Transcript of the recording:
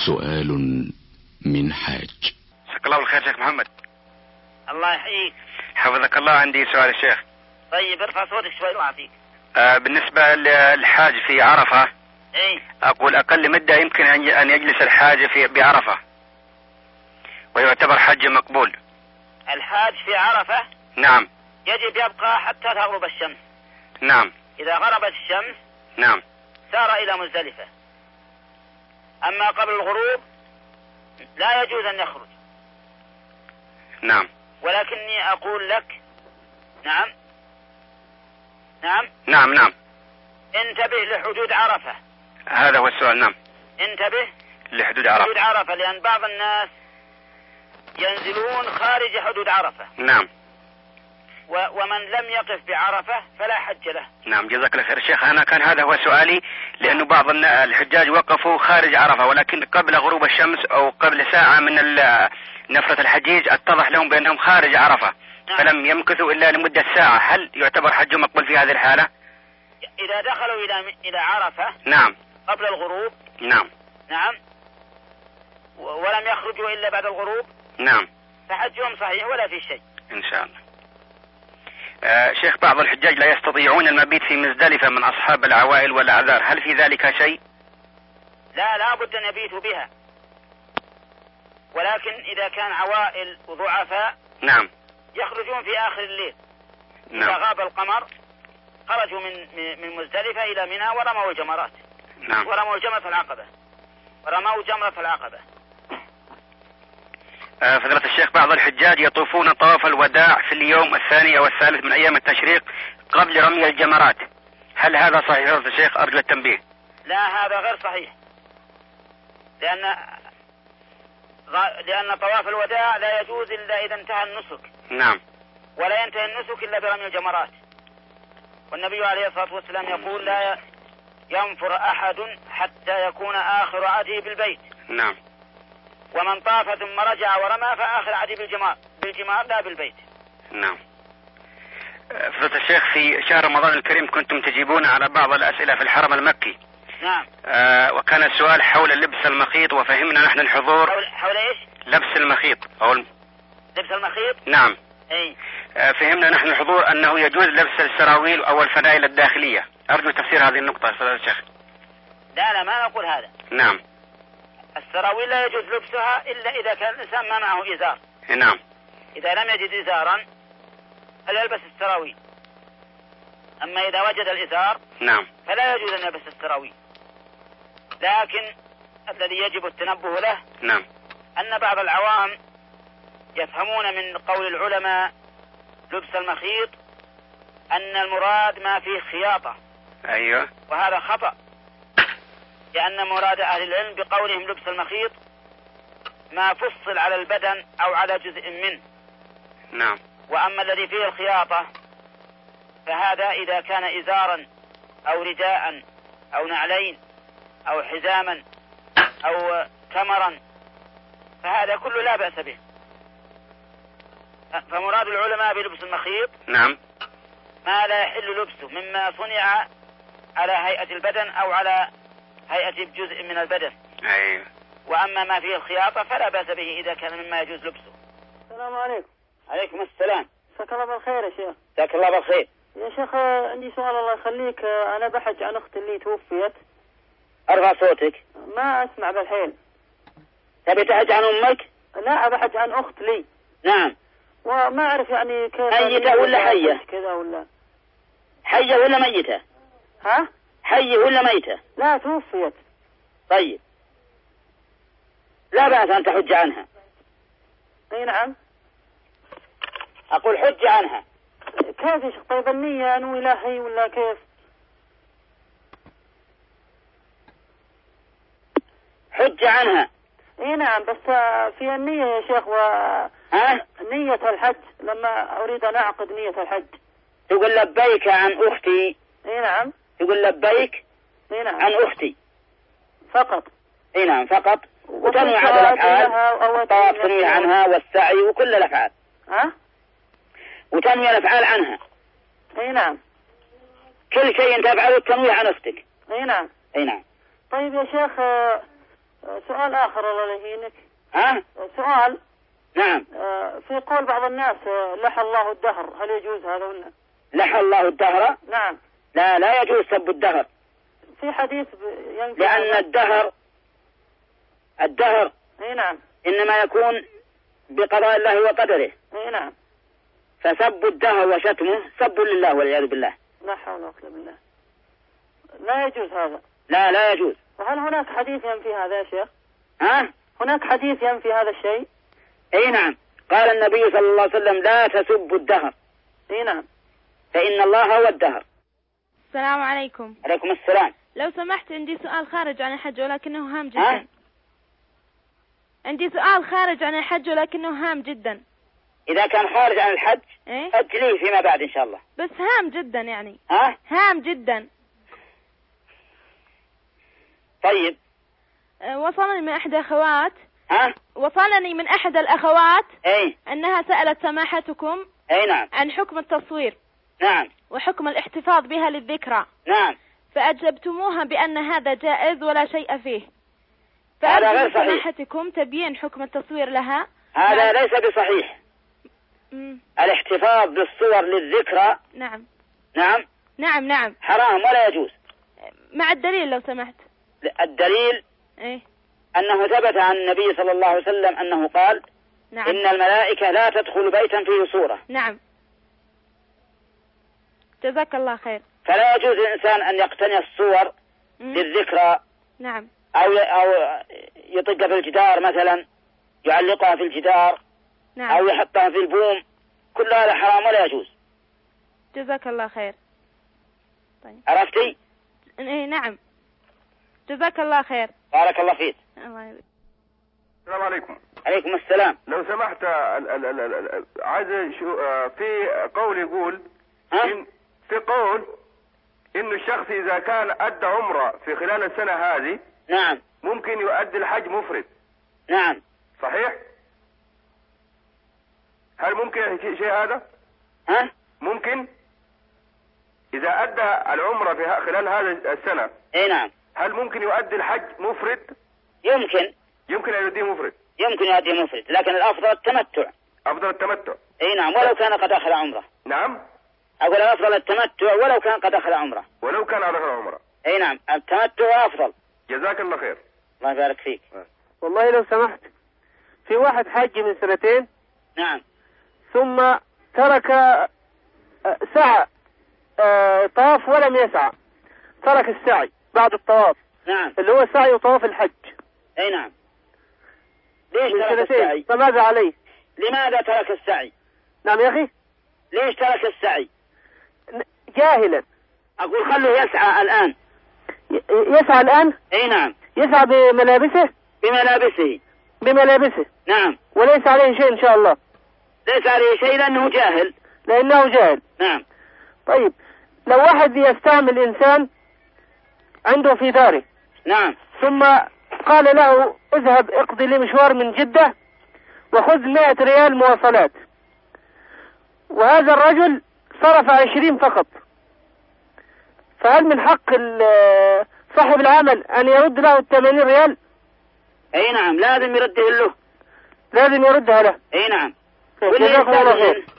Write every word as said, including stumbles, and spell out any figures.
سؤال من حاج. جزاك الله بالخير شيخ محمد. الله يحييك. حفظك الله. عندي سؤال الشيخ. طيب ارفع صوتك شوي الله يعافيك. آه بالنسبة للحاج في عرفة. اي. اقول اقل مدة يمكن ان يجلس الحاج في بعرفة ويعتبر حج مقبول. الحاج في عرفة نعم يجب يبقى حتى تغرب الشمس. نعم. اذا غربت الشمس نعم سار الى مزدلفة. اما قبل الغروب لا يجوز ان يخرج. نعم. ولكني اقول لك نعم نعم نعم نعم انتبه لحدود عرفة. هذا هو السؤال. نعم انتبه لحدود عرفة. حدود عرفة لأن بعض الناس ينزلون خارج حدود عرفة. نعم. و... ومن لم يقف بعرفة فلا حج له. نعم جزاك الله خير شيخ. أنا كان هذا هو سؤالي لأنه بعض الحجاج وقفوا خارج عرفة ولكن قبل غروب الشمس أو قبل ساعة من نفرة الحجيج اتضح لهم بأنهم خارج عرفة. نعم. فلم يمكثوا إلا لمدة ساعة. هل يعتبر حج مقبول في هذه الحالة؟ إذا دخلوا إلى إلى عرفة نعم قبل الغروب. نعم نعم ولم يخرجوا إلا بعد الغروب. نعم فحجهم صحيح ولا في شيء إن شاء الله. آه شيخ بعض الحجاج لا يستطيعون المبيت في مزدلفة من أصحاب العوائل والأعذار، هل في ذلك شيء؟ لا لا بد أن يبيتوا بها، ولكن إذا كان عوائل وضعفاء نعم يخرجون في آخر الليل. نعم. إذا غاب القمر خرجوا من من مزدلفة إلى منى ورموا الجمرات. نعم. ورموا جمرة العقبة ورموا جمرة العقبة. آه فضيلة الشيخ بعض الحجاج يطوفون طواف الوداع في اليوم الثاني أو الثالث من أيام التشريق قبل رمي الجمرات، هل هذا صحيح فضيلة الشيخ؟ أرجو التنبيه. لا هذا غير صحيح، لأن لأن طواف الوداع لا يجوز إلا إذا انتهى النسك. نعم. ولا ينتهي النسك إلا برمي الجمرات، والنبي عليه الصلاة والسلام يقول لا ينفر أحد حتى يكون آخر عهده بالبيت. نعم. ومن طاف ثم رجع ورمى فآخر عهده بالجمار بالجمار لا بالبيت. نعم. فضيلة الشيخ في شهر رمضان الكريم كنتم تجيبون على بعض الأسئلة في الحرم المكي. نعم. آه وكان السؤال حول لبس المخيط وفهمنا نحن الحضور. حول, حول إيش؟ لبس المخيط أو الم... لبس المخيط. نعم. أي. آه فهمنا نحن الحضور أنه يجوز لبس السراويل أو الفنائل الداخلية، أرجو تفسير هذه النقطة فضيلة الشيخ. لا لا ما نقول هذا. نعم. السراويل لا يجوز لبسها إلا إذا كان الإنسان ما معه إزار. نعم. إذا لم يجد إزارا فليلبس السراويل، أما إذا وجد الإزار نعم فلا يجوز أن يلبس السراويل. لكن الذي يجب التنبه له نعم أن بعض العوام يفهمون من قول العلماء لبس المخيط أن المراد ما فيه خياطة. أيوه. وهذا خطأ، لأن مراد أهل العلم بقولهم لبس المخيط ما فصل على البدن أو على جزء منه. نعم. وأما الذي فيه الخياطة فهذا إذا كان إزارا أو رداء أو نعلين أو حزاما أو كمرا فهذا كله لا بأس به. فمراد العلماء بلبس المخيط نعم ما لا يحل لبسه مما صنع على هيئة البدن أو على هيئة جزء من البدن. أيوه. وأما ما فيه الخياطة فلا بأس به إذا كان مما يجوز لبسه. السلام عليكم. عليكم السلام. جزاك الله بالخير يا شيخ. جزاك الله بالخير يا شيخ. عندي سؤال الله يخليك. أنا بحج عن أختي اللي توفيت. أرفع صوتك. ما أسمع بالحين. تبي تحج عن أمك؟ لا بحج عن أخت لي. نعم. وما أعرف يعني كيف. ميتة ولا حية؟ كذا ولا حية ولا ميتة؟ ها؟ حية ولا ميتة؟ لا توفيت. طيب لا بأس أن تحج عنها. اي نعم. أقول حج عنها. كيف يا شيخ؟ طيب النية أنوي لها هي ولا كيف؟ حج عنها. اي نعم بس في النية يا شيخ و ها؟ نية الحج لما أريد أن أعقد نية الحج. تقول لبيك عن أختي. اي نعم. تقول لبيك اي نعم. عن أختي فقط. اي نعم فقط. وتنوي هذه الأفعال، الطواف تنوي عنها والسعي وكل الأفعال. ها؟ وتنوي الأفعال عنها. اي نعم. كل شيء تفعله تنوي عن أختك. اي نعم. اي نعم. طيب يا شيخ سؤال آخر الله يهينك. ها؟ سؤال. نعم. في قول بعض الناس لحى الله الدهر، هل يجوز هذا ولا؟ لحى الله الدهر؟ نعم. لا لا يجوز سب الدهر. في حديث ينفي لأن الدهر الدهر اي نعم إنما يكون بقضاء الله وقدره. اي نعم. فسب الدهر وشتمه سب لله والعياذ بالله. لا حول ولا قوة بالله. لا يجوز هذا. لا لا يجوز. وهل هناك حديث ينفي هذا يا شيخ؟ ها؟ هناك حديث ينفي هذا الشيء؟ اي نعم، قال النبي صلى الله عليه وسلم لا تسبوا الدهر. اي نعم. فإن الله هو الدهر. السلام عليكم. عليكم السلام. لو سمحت عندي سؤال خارج عن الحج ولكنه هام جدا. ها؟ عندي سؤال خارج عن الحج ولكنه هام جدا. إذا كان خارج عن الحج إيه؟ أجليه فيما بعد إن شاء الله. بس هام جدا يعني. ها؟ هام جدا. طيب. أه وصلني من أحد أخوات. ها؟ وصلني من أحد الأخوات. أي. أنها سألت سماحتكم. أي نعم. عن حكم التصوير. نعم. وحكم الاحتفاظ بها للذكرى. نعم. فأجبتموها بأن هذا جائز ولا شيء فيه. هذا غير صحيح. سماحتكم تبيين حكم التصوير لها. هذا ليس بصحيح. مم. الاحتفاظ بالصور للذكرى. نعم. نعم. نعم نعم. حرام ولا يجوز. مع الدليل لو سمحت. الدليل ايه؟ أنه ثبت عن النبي صلى الله عليه وسلم أنه قال نعم. إن الملائكة لا تدخل بيتا فيه صورة. نعم. جزاك الله خير. فلا يجوز للإنسان أن يقتني الصور مم. للذكرى. نعم. أو أو يطقها في الجدار مثلا، يعلقها في الجدار. نعم. أو يحطها في البوم. كل هذا حرام ولا يجوز. جزاك الله خير. طيب. عرفتي؟ ايه نعم. جزاك الله خير. بارك الله فيك. الله يبارك. السلام عليكم. عليكم السلام. لو سمحت عايز شو في قول يقول إن في قول إنه الشخص إذا كان أدى عمرة في خلال السنة هذه نعم ممكن يؤدي الحج مفرد. نعم صحيح؟ هل ممكن شيء هذا؟ ها؟ ممكن إذا أدى العمرة في خلال هذا السنة. اي نعم. هل ممكن يؤدي الحج مفرد؟ يمكن. يمكن أن يؤديه مفرد. يمكن يؤدي مفرد، لكن الأفضل التمتع. أفضل التمتع. اي نعم، ولو كان قد أخذ عمره. نعم. أقول الأفضل التمتع ولو كان قد أخذ عمره. ولو كان أخذ عمره. اي نعم، التمتع أفضل. جزاك الله خير. الله يبارك فيك. والله لو سمحت، في واحد حج من سنتين. نعم. ثم ترك سعى طواف ولم يسعى، ترك السعي بعد الطواف. نعم. اللي هو سعي وطواف الحج. اي نعم. ليش من ترك سنتين. السعي؟ فماذا عليه؟ لماذا ترك السعي؟ نعم يا أخي. ليش ترك السعي؟ جاهلا. أقول خلوه يسعى الآن. يسعى الآن؟ اي نعم. يسعى بملابسه؟ بملابسه. بملابسه. نعم. وليس عليه شيء إن شاء الله. ليس عليه شيء لأنه جاهل. لأنه جاهل. نعم. طيب لو واحد يستعمل إنسان عنده في داره. نعم. ثم قال له اذهب اقضي لي مشوار من جدة وخذ مائة ريال مواصلات، وهذا الرجل صرف عشرين فقط، فهل من حق صاحب العمل أن يرد له الثمانين ريال؟ اي نعم، لازم يرده له. لازم يردها له. اي نعم. جزاك الله خير.